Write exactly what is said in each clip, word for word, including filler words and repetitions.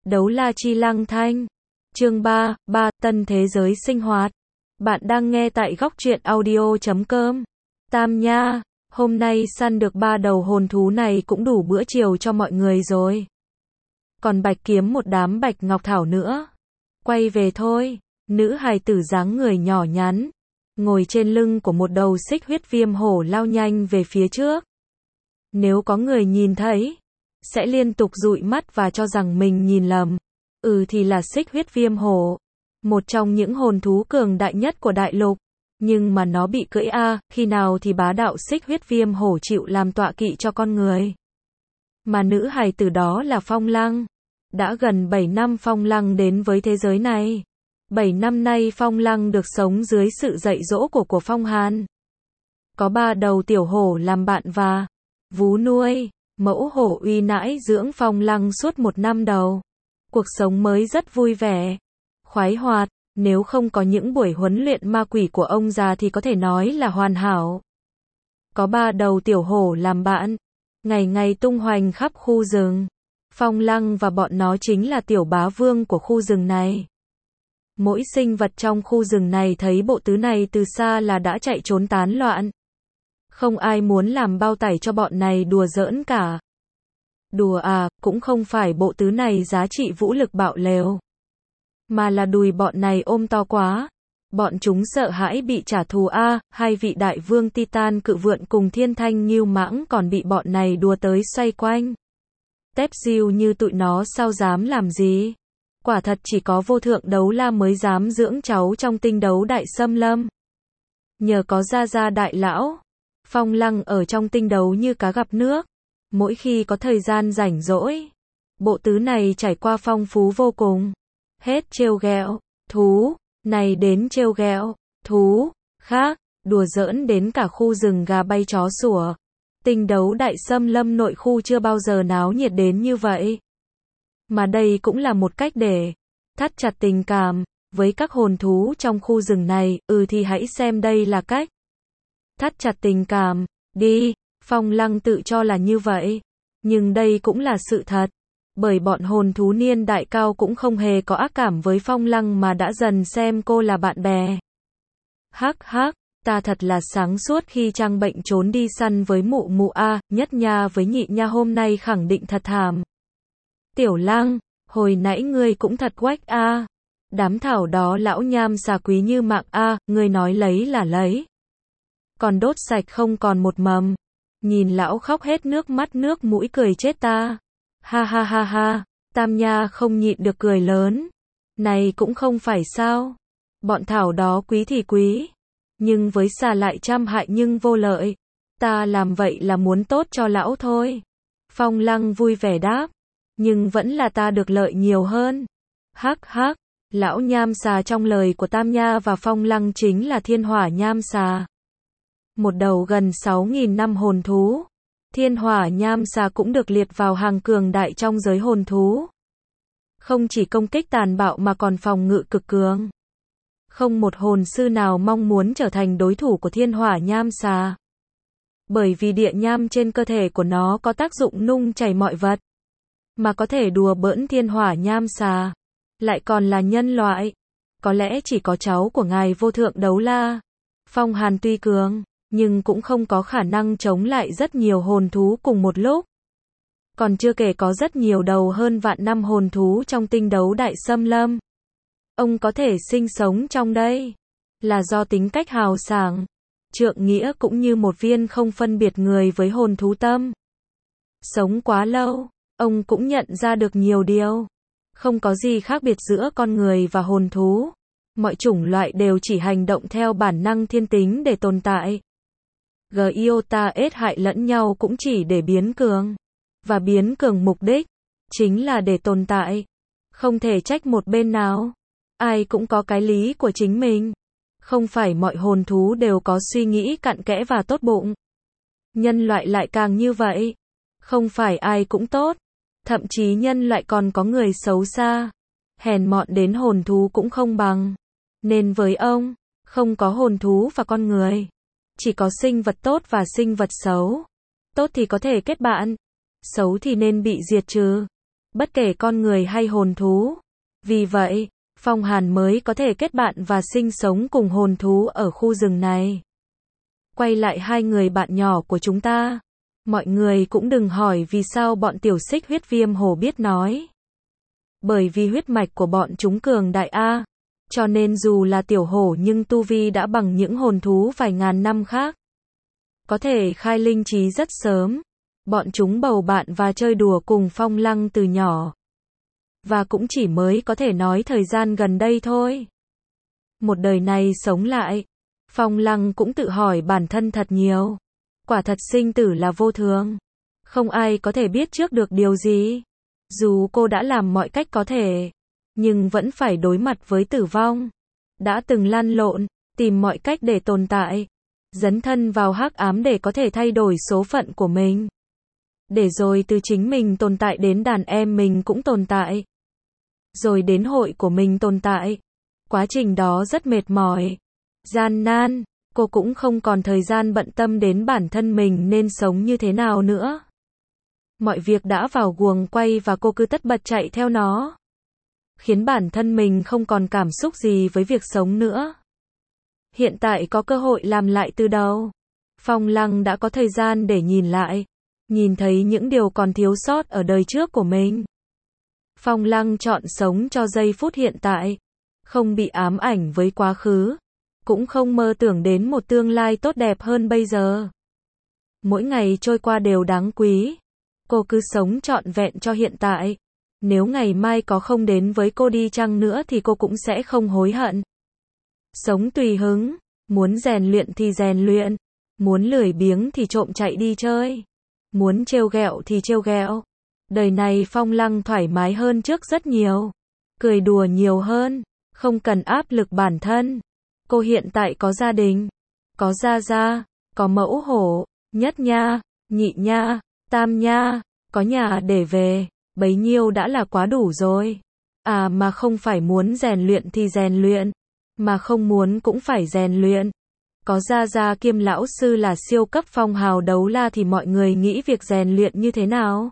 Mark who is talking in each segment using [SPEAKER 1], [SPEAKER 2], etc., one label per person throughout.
[SPEAKER 1] Đấu la chi lăng thanh. Chương ba, ba, Tân thế giới sinh hoạt. Bạn đang nghe tại góc truyện audio chấm com. Tam nha, hôm nay săn được ba đầu hồn thú này cũng đủ bữa chiều cho mọi người rồi. Còn bạch kiếm một đám bạch ngọc thảo nữa. Quay về thôi. Nữ hài tử dáng người nhỏ nhắn, ngồi trên lưng của một đầu xích huyết viêm hổ lao nhanh về phía trước. Nếu có người nhìn thấy, sẽ liên tục dụi mắt và cho rằng mình nhìn lầm. Ừ thì là xích huyết viêm hổ, một trong những hồn thú cường đại nhất của đại lục. Nhưng mà nó bị cưỡi a, khi nào thì bá đạo xích huyết viêm hổ chịu làm tọa kỵ cho con người. Mà nữ hài tử đó là Phong Lăng. Đã gần bảy năm Phong Lăng đến với thế giới này. bảy năm nay Phong Lăng được sống dưới sự dạy dỗ của của Phong Hàn. Có ba đầu tiểu hổ làm bạn và vú nuôi. Mẫu hổ uy nãi dưỡng Phong Lăng suốt một năm đầu. Cuộc sống mới rất vui vẻ, khoái hoạt, nếu không có những buổi huấn luyện ma quỷ của ông già thì có thể nói là hoàn hảo. Có ba đầu tiểu hổ làm bạn, ngày ngày tung hoành khắp khu rừng. Phong Lăng và bọn nó chính là tiểu bá vương của khu rừng này. Mỗi sinh vật trong khu rừng này thấy bộ tứ này từ xa là đã chạy trốn tán loạn. Không ai muốn làm bao tải cho bọn này đùa giỡn cả. Đùa à, cũng không phải bộ tứ này giá trị vũ lực bạo lều, mà là đùi bọn này ôm to quá. Bọn chúng sợ hãi bị trả thù a, à, hai vị đại vương Titan cự vượn cùng thiên thanh nghêu mãng còn bị bọn này đùa tới xoay quanh. Tép diêu như tụi nó sao dám làm gì? Quả thật chỉ có vô thượng đấu la mới dám dưỡng cháu trong tinh đấu đại xâm lâm. Nhờ có gia gia đại lão, Phong Lăng ở trong tinh đấu như cá gặp nước. Mỗi khi có thời gian rảnh rỗi, bộ tứ này trải qua phong phú vô cùng. Hết trêu ghẹo thú này đến trêu ghẹo thú khác, đùa giỡn đến cả khu rừng gà bay chó sủa. Tinh đấu đại xâm lâm nội khu chưa bao giờ náo nhiệt đến như vậy. Mà đây cũng là một cách để thắt chặt tình cảm với các hồn thú trong khu rừng này. Ừ thì hãy xem đây là cách thắt chặt tình cảm đi. Phong Lăng tự cho là như vậy, nhưng đây cũng là sự thật, bởi bọn hồn thú niên đại cao cũng không hề có ác cảm với Phong Lăng mà đã dần xem cô là bạn bè. Hắc hắc, ta thật là sáng suốt khi trang bệnh trốn đi săn với mụ mụ a, nhất nha với nhị nha hôm nay khẳng định thật thảm. Tiểu Lăng, hồi nãy ngươi cũng thật quách a. Đám thảo đó lão nham xà quý như mạng a, ngươi nói lấy là lấy. Còn đốt sạch không còn một mầm. Nhìn lão khóc hết nước mắt nước mũi cười chết ta. Ha ha ha ha, Tam nha không nhịn được cười lớn. Này cũng không phải sao. Bọn thảo đó quý thì quý, nhưng với xà lại trăm hại nhưng vô lợi. Ta làm vậy là muốn tốt cho lão thôi. Phong Lăng vui vẻ đáp. Nhưng vẫn là ta được lợi nhiều hơn. Hắc hắc, lão nham xà trong lời của Tam nha và Phong Lăng chính là thiên hỏa nham xà. Một đầu gần sáu nghìn năm hồn thú. Thiên hỏa nham xà cũng được liệt vào hàng cường đại trong giới hồn thú. Không chỉ công kích tàn bạo mà còn phòng ngự cực cường. Không một hồn sư nào mong muốn trở thành đối thủ của thiên hỏa nham xà. Bởi vì địa nham trên cơ thể của nó có tác dụng nung chảy mọi vật. Mà có thể đùa bỡn thiên hỏa nham xà. Lại còn là nhân loại. Có lẽ chỉ có cháu của ngài vô thượng đấu la Phong Hàn tuy cường, nhưng cũng không có khả năng chống lại rất nhiều hồn thú cùng một lúc. Còn chưa kể có rất nhiều đầu hơn vạn năm hồn thú trong tinh đấu đại xâm lâm. Ông có thể sinh sống trong đây là do tính cách hào sảng, trượng nghĩa cũng như một viên không phân biệt người với hồn thú tâm. Sống quá lâu, ông cũng nhận ra được nhiều điều. Không có gì khác biệt giữa con người và hồn thú. Mọi chủng loại đều chỉ hành động theo bản năng thiên tính để tồn tại. Giota ết hại lẫn nhau cũng chỉ để biến cường. Và biến cường mục đích chính là để tồn tại. Không thể trách một bên nào. Ai cũng có cái lý của chính mình. Không phải mọi hồn thú đều có suy nghĩ cặn kẽ và tốt bụng. Nhân loại lại càng như vậy. Không phải ai cũng tốt. Thậm chí nhân loại còn có người xấu xa. Hèn mọn đến hồn thú cũng không bằng. Nên với ông, không có hồn thú và con người. Chỉ có sinh vật tốt và sinh vật xấu. Tốt thì có thể kết bạn. Xấu thì nên bị diệt trừ. bất kể con người hay hồn thú. Vì vậy, Phong Hàn mới có thể kết bạn và sinh sống cùng hồn thú ở khu rừng này. Quay lại hai người bạn nhỏ của chúng ta. Mọi người cũng đừng hỏi vì sao bọn tiểu xích huyết viêm hổ biết nói. Bởi vì huyết mạch của bọn chúng cường đại A. Cho nên dù là tiểu hổ nhưng tu vi đã bằng những hồn thú vài ngàn năm khác. Có thể khai linh trí rất sớm. Bọn chúng bầu bạn và chơi đùa cùng Phong Lăng từ nhỏ. Và cũng chỉ mới có thể nói thời gian gần đây thôi. Một đời này sống lại. Phong Lăng cũng tự hỏi bản thân thật nhiều. Quả thật sinh tử là vô thường. Không ai có thể biết trước được điều gì. Dù cô đã làm mọi cách có thể, nhưng vẫn phải đối mặt với tử vong. Đã từng lăn lộn, tìm mọi cách để tồn tại. Dấn thân vào hắc ám để có thể thay đổi số phận của mình. Để rồi từ chính mình tồn tại đến đàn em mình cũng tồn tại. Rồi đến hội của mình tồn tại. Quá trình đó rất mệt mỏi, gian nan, cô cũng không còn thời gian bận tâm đến bản thân mình nên sống như thế nào nữa. Mọi việc đã vào guồng quay và cô cứ tất bật chạy theo nó. Khiến bản thân mình không còn cảm xúc gì với việc sống nữa. Hiện tại có cơ hội làm lại từ đầu. Phong Lăng đã có thời gian để nhìn lại. Nhìn thấy những điều còn thiếu sót ở đời trước của mình. Phong Lăng chọn sống cho giây phút hiện tại. Không bị ám ảnh với quá khứ. Cũng không mơ tưởng đến một tương lai tốt đẹp hơn bây giờ. Mỗi ngày trôi qua đều đáng quý. Cô cứ sống trọn vẹn cho hiện tại. Nếu ngày mai có không đến với cô đi chăng nữa thì cô cũng sẽ không hối hận. Sống tùy hứng. Muốn rèn luyện thì rèn luyện. Muốn lười biếng thì trộm chạy đi chơi. Muốn trêu ghẹo thì trêu ghẹo. Đời này Phong Lăng thoải mái hơn trước rất nhiều. Cười đùa nhiều hơn. Không cần áp lực bản thân. Cô hiện tại có gia đình. Có gia gia. Có mẫu hổ. Nhất nha. Nhị nha. Tam nha. Có nhà để về. Bấy nhiêu đã là quá đủ rồi. À mà không phải muốn rèn luyện thì rèn luyện. Mà không muốn cũng phải rèn luyện. Có gia gia kiêm lão sư là siêu cấp phong hào đấu la thì mọi người nghĩ việc rèn luyện như thế nào?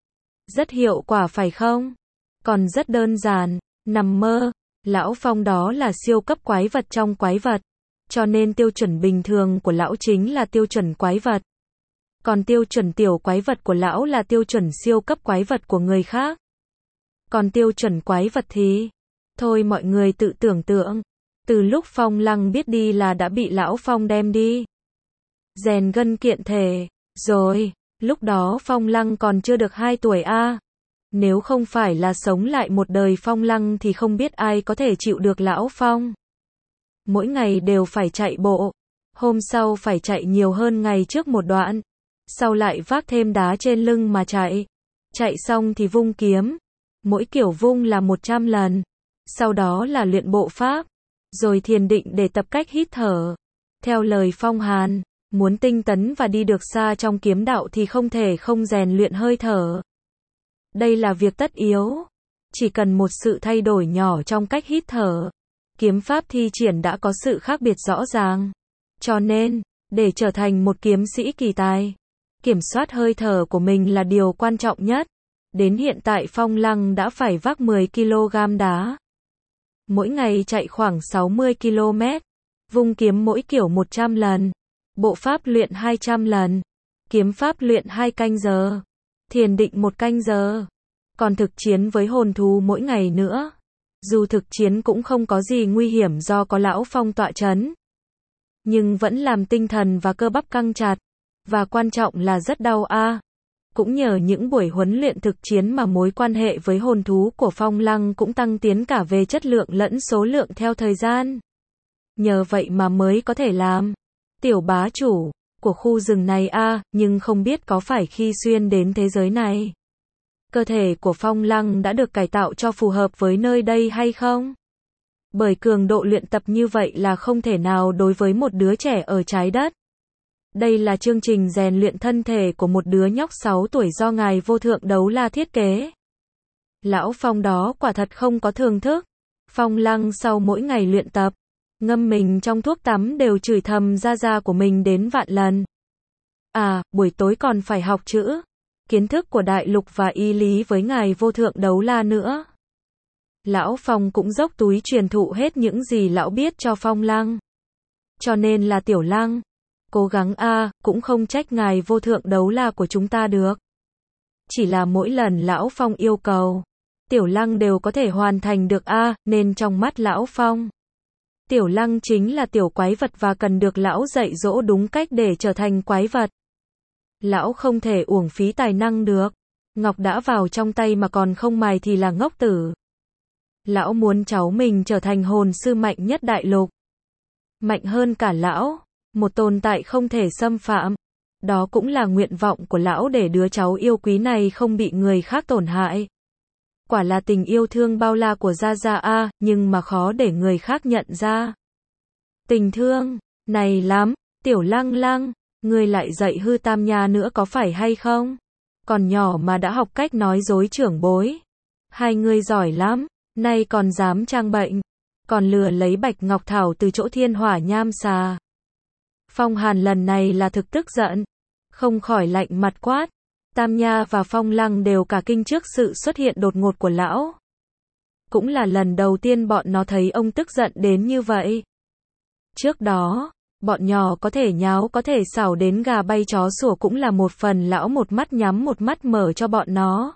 [SPEAKER 1] Rất hiệu quả phải không? Còn rất đơn giản. Nằm mơ. Lão Phong đó là siêu cấp quái vật trong quái vật. Cho nên tiêu chuẩn bình thường của lão chính là tiêu chuẩn quái vật. Còn tiêu chuẩn tiểu quái vật của lão là tiêu chuẩn siêu cấp quái vật của người khác. Còn tiêu chuẩn quái vật thì... Thôi mọi người tự tưởng tượng. Từ lúc Phong Lăng biết đi là đã bị lão Phong đem đi. Rèn gân kiện thể. Rồi, lúc đó Phong Lăng còn chưa được hai tuổi a. Nếu không phải là sống lại một đời Phong Lăng thì không biết ai có thể chịu được lão Phong. Mỗi ngày đều phải chạy bộ. Hôm sau phải chạy nhiều hơn ngày trước một đoạn. Sau lại vác thêm đá trên lưng mà chạy. Chạy xong thì vung kiếm. Mỗi kiểu vung là một trăm lần. Sau đó là luyện bộ pháp. Rồi thiền định để tập cách hít thở. Theo lời Phong Hàn, muốn tinh tấn và đi được xa trong kiếm đạo thì không thể không rèn luyện hơi thở. Đây là việc tất yếu. Chỉ cần một sự thay đổi nhỏ trong cách hít thở. Kiếm pháp thi triển đã có sự khác biệt rõ ràng. Cho nên, để trở thành một kiếm sĩ kỳ tài, kiểm soát hơi thở của mình là điều quan trọng nhất. Đến hiện tại Phong Lăng đã phải vác mười ki lô gam đá. Mỗi ngày chạy khoảng sáu mươi ki lô mét. Vung kiếm mỗi kiểu một trăm lần. Bộ pháp luyện hai trăm lần. Kiếm pháp luyện hai canh giờ. Thiền định một canh giờ. Còn thực chiến với hồn thú mỗi ngày nữa. Dù thực chiến cũng không có gì nguy hiểm do có lão Phong tọa chấn. Nhưng vẫn làm tinh thần và cơ bắp căng chặt. Và quan trọng là rất đau a. À. Cũng nhờ những buổi huấn luyện thực chiến mà mối quan hệ với hồn thú của Phong Lăng cũng tăng tiến cả về chất lượng lẫn số lượng theo thời gian. Nhờ vậy mà mới có thể làm tiểu bá chủ của khu rừng này a, à, nhưng không biết có phải khi xuyên đến thế giới này, cơ thể của Phong Lăng đã được cải tạo cho phù hợp với nơi đây hay không? Bởi cường độ luyện tập như vậy là không thể nào đối với một đứa trẻ ở trái đất. Đây là chương trình rèn luyện thân thể của một đứa nhóc sáu tuổi do ngài vô thượng đấu la thiết kế. Lão Phong đó quả thật không có thưởng thức. Phong Lăng sau mỗi ngày luyện tập, ngâm mình trong thuốc tắm đều chửi thầm gia gia của mình đến vạn lần. À, buổi tối còn phải học chữ. kiến thức của đại lục và y lý với ngài vô thượng đấu la nữa. Lão Phong cũng dốc túi truyền thụ hết những gì lão biết cho Phong Lăng. Cho nên là Tiểu Lăng, cố gắng a, cũng không trách ngài vô thượng đấu la của chúng ta được. Chỉ là mỗi lần Lão Phong yêu cầu, Tiểu Lăng đều có thể hoàn thành được a, nên trong mắt Lão Phong, Tiểu Lăng chính là tiểu quái vật và cần được lão dạy dỗ đúng cách để trở thành quái vật. Lão không thể uổng phí tài năng được. Ngọc đã vào trong tay mà còn không mài thì là ngốc tử. Lão muốn cháu mình trở thành hồn sư mạnh nhất đại lục. Mạnh hơn cả lão, một tồn tại không thể xâm phạm. Đó cũng là nguyện vọng của lão để đứa cháu yêu quý này không bị người khác tổn hại. Quả là tình yêu thương bao la của Gia Gia a, nhưng mà khó để người khác nhận ra. Tình thương, này lắm, Tiểu Lăng Lăng, ngươi lại dạy hư Tam Nha nữa có phải hay không? Còn nhỏ mà đã học cách nói dối trưởng bối. Hai ngươi giỏi lắm, nay còn dám trang bệnh, còn lừa lấy Bạch Ngọc Thảo từ chỗ Thiên Hỏa Nham Xà. Phong Hàn lần này là thực tức giận, không khỏi lạnh mặt quát. Tam Nha và Phong Lăng đều cả kinh trước sự xuất hiện đột ngột của lão. Cũng là lần đầu tiên bọn nó thấy ông tức giận đến như vậy. Trước đó, bọn nhỏ có thể nháo có thể xảo đến gà bay chó sủa cũng là một phần lão một mắt nhắm một mắt mở cho bọn nó.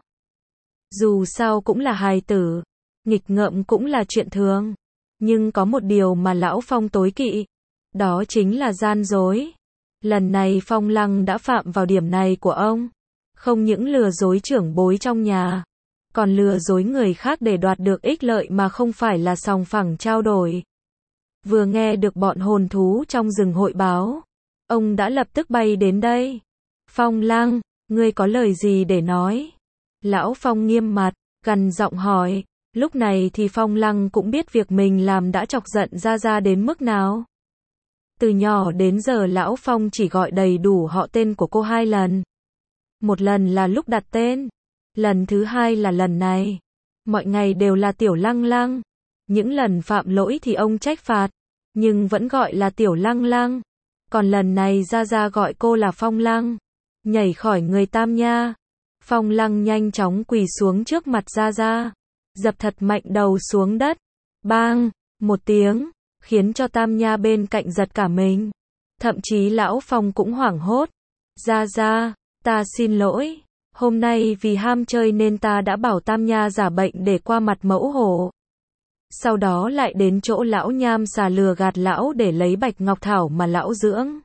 [SPEAKER 1] Dù sao cũng là hài tử, nghịch ngợm cũng là chuyện thường. Nhưng có một điều mà lão Phong tối kỵ, đó chính là gian dối. Lần này Phong Lăng đã phạm vào điểm này của ông. Không những lừa dối trưởng bối trong nhà, còn lừa dối người khác để đoạt được ích lợi mà không phải là sòng phẳng trao đổi. Vừa nghe được bọn hồn thú trong rừng hội báo, ông đã lập tức bay đến đây. Phong Lăng, ngươi có lời gì để nói? Lão Phong nghiêm mặt, gằn giọng hỏi. Lúc này thì Phong Lăng cũng biết việc mình làm đã chọc giận Gia Gia đến mức nào. Từ nhỏ đến giờ Lão Phong chỉ gọi đầy đủ họ tên của cô hai lần. Một lần là lúc đặt tên, lần thứ hai là lần này. Mọi ngày đều là Tiểu Lăng Lăng. Những lần phạm lỗi thì ông trách phạt, nhưng vẫn gọi là Tiểu Lăng Lăng. Còn lần này Gia Gia gọi cô là Phong Lăng. Nhảy khỏi người Tam Nha, Phong Lăng nhanh chóng quỳ xuống trước mặt Gia Gia, dập thật mạnh đầu xuống đất. Bang, một tiếng, khiến cho Tam Nha bên cạnh giật cả mình. Thậm chí Lão Phong cũng hoảng hốt. Gia Gia, ta xin lỗi. Hôm nay vì ham chơi nên ta đã bảo Tam Nha giả bệnh để qua mặt mẫu hổ. Sau đó lại đến chỗ lão Nham Xà lừa gạt lão để lấy Bạch Ngọc Thảo mà lão dưỡng.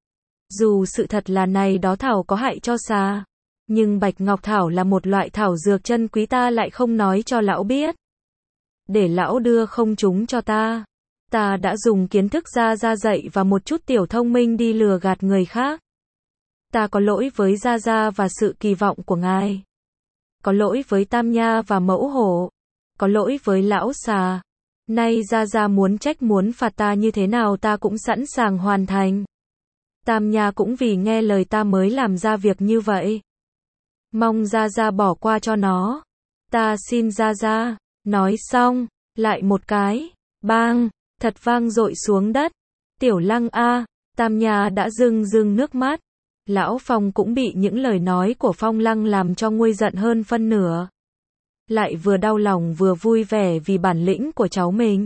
[SPEAKER 1] Dù sự thật là này đó thảo có hại cho xà, nhưng Bạch Ngọc Thảo là một loại thảo dược chân quý ta lại không nói cho lão biết. Để lão đưa không chúng cho ta. Ta đã dùng kiến thức Gia Gia dạy và một chút tiểu thông minh đi lừa gạt người khác. Ta có lỗi với Gia Gia và sự kỳ vọng của ngài. Có lỗi với Tam Nha và mẫu hổ. Có lỗi với lão xà. Nay Gia Gia muốn trách muốn phạt ta như thế nào ta cũng sẵn sàng hoàn thành. Tam Nha cũng vì nghe lời ta mới làm ra việc như vậy. Mong Gia Gia bỏ qua cho nó. Ta xin Gia Gia. Nói xong, lại một cái, bang, thật vang dội xuống đất. Tiểu Lăng a, Tam Nha đã rưng rưng nước mắt. Lão Phong cũng bị những lời nói của Phong Lăng làm cho nguôi giận hơn phân nửa. Lại vừa đau lòng vừa vui vẻ vì bản lĩnh của cháu mình.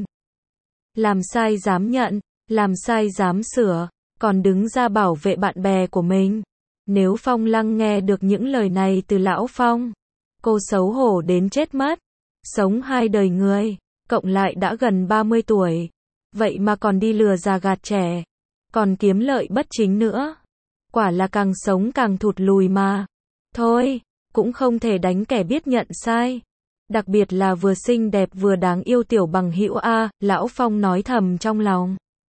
[SPEAKER 1] Làm sai dám nhận, làm sai dám sửa, còn đứng ra bảo vệ bạn bè của mình. Nếu Phong Lăng nghe được những lời này từ Lão Phong, cô xấu hổ đến chết mất. Sống hai đời người, cộng lại đã gần ba mươi tuổi. Vậy mà còn đi lừa già gạt trẻ, còn kiếm lợi bất chính nữa. Quả là càng sống càng thụt lùi mà. Thôi, cũng không thể đánh kẻ biết nhận sai. Đặc biệt là vừa xinh đẹp vừa đáng yêu tiểu bằng hữu a, Lão Phong nói thầm trong lòng.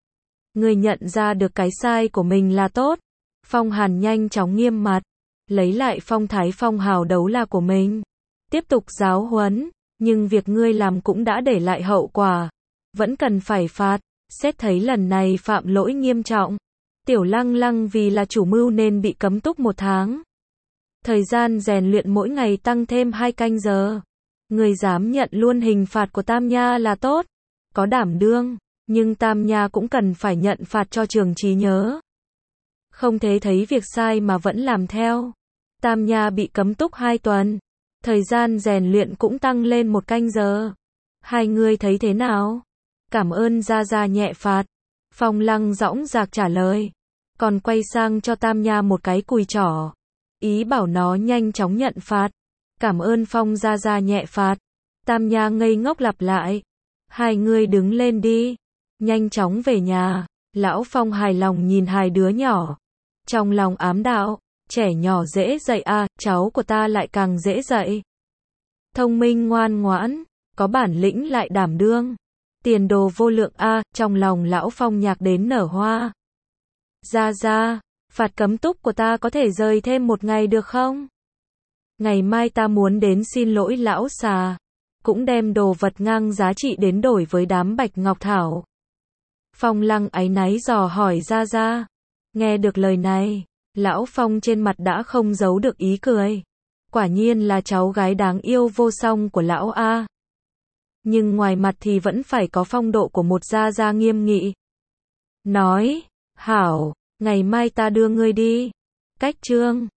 [SPEAKER 1] Người nhận ra được cái sai của mình là tốt. Phong Hàn nhanh chóng nghiêm mặt, lấy lại phong thái phong hào đấu la của mình. Tiếp tục giáo huấn, nhưng việc ngươi làm cũng đã để lại hậu quả. Vẫn cần phải phạt, xét thấy lần này phạm lỗi nghiêm trọng. Tiểu Lăng Lăng vì là chủ mưu nên bị cấm túc một tháng. Thời gian rèn luyện mỗi ngày tăng thêm hai canh giờ. Người dám nhận luôn hình phạt của Tam Nha là tốt. Có đảm đương, nhưng Tam Nha cũng cần phải nhận phạt cho trường trí nhớ. Không thế thấy việc sai mà vẫn làm theo. Tam Nha bị cấm túc hai tuần. Thời gian rèn luyện cũng tăng lên một canh giờ. Hai người thấy thế nào? Cảm ơn Gia Gia nhẹ phạt. Phong Lăng dõng dạc trả lời. Còn quay sang cho Tam Nha một cái cùi trỏ. Ý bảo nó nhanh chóng nhận phạt. Cảm ơn Phong Gia Gia nhẹ phạt. Tam Nha ngây ngốc lặp lại. Hai người đứng lên đi. Nhanh chóng về nhà. Lão Phong hài lòng nhìn hai đứa nhỏ. Trong lòng ám đạo. Trẻ nhỏ dễ dạy à, cháu của ta lại càng dễ dạy. Thông minh ngoan ngoãn. Có bản lĩnh lại đảm đương. Tiền đồ vô lượng a, à, trong lòng lão Phong nhạc đến nở hoa. Gia Gia, phạt cấm túc của ta có thể rời thêm một ngày được không? Ngày mai ta muốn đến xin lỗi lão xà. Cũng đem đồ vật ngang giá trị đến đổi với đám bạch ngọc thảo. Phong Lăng áy náy dò hỏi Gia Gia. Nghe được lời này, lão Phong trên mặt đã không giấu được ý cười. Quả nhiên là cháu gái đáng yêu vô song của lão a. Nhưng ngoài mặt thì vẫn phải có phong độ của một Gia Gia nghiêm nghị. Nói, hảo, ngày mai ta đưa ngươi đi. Cách chương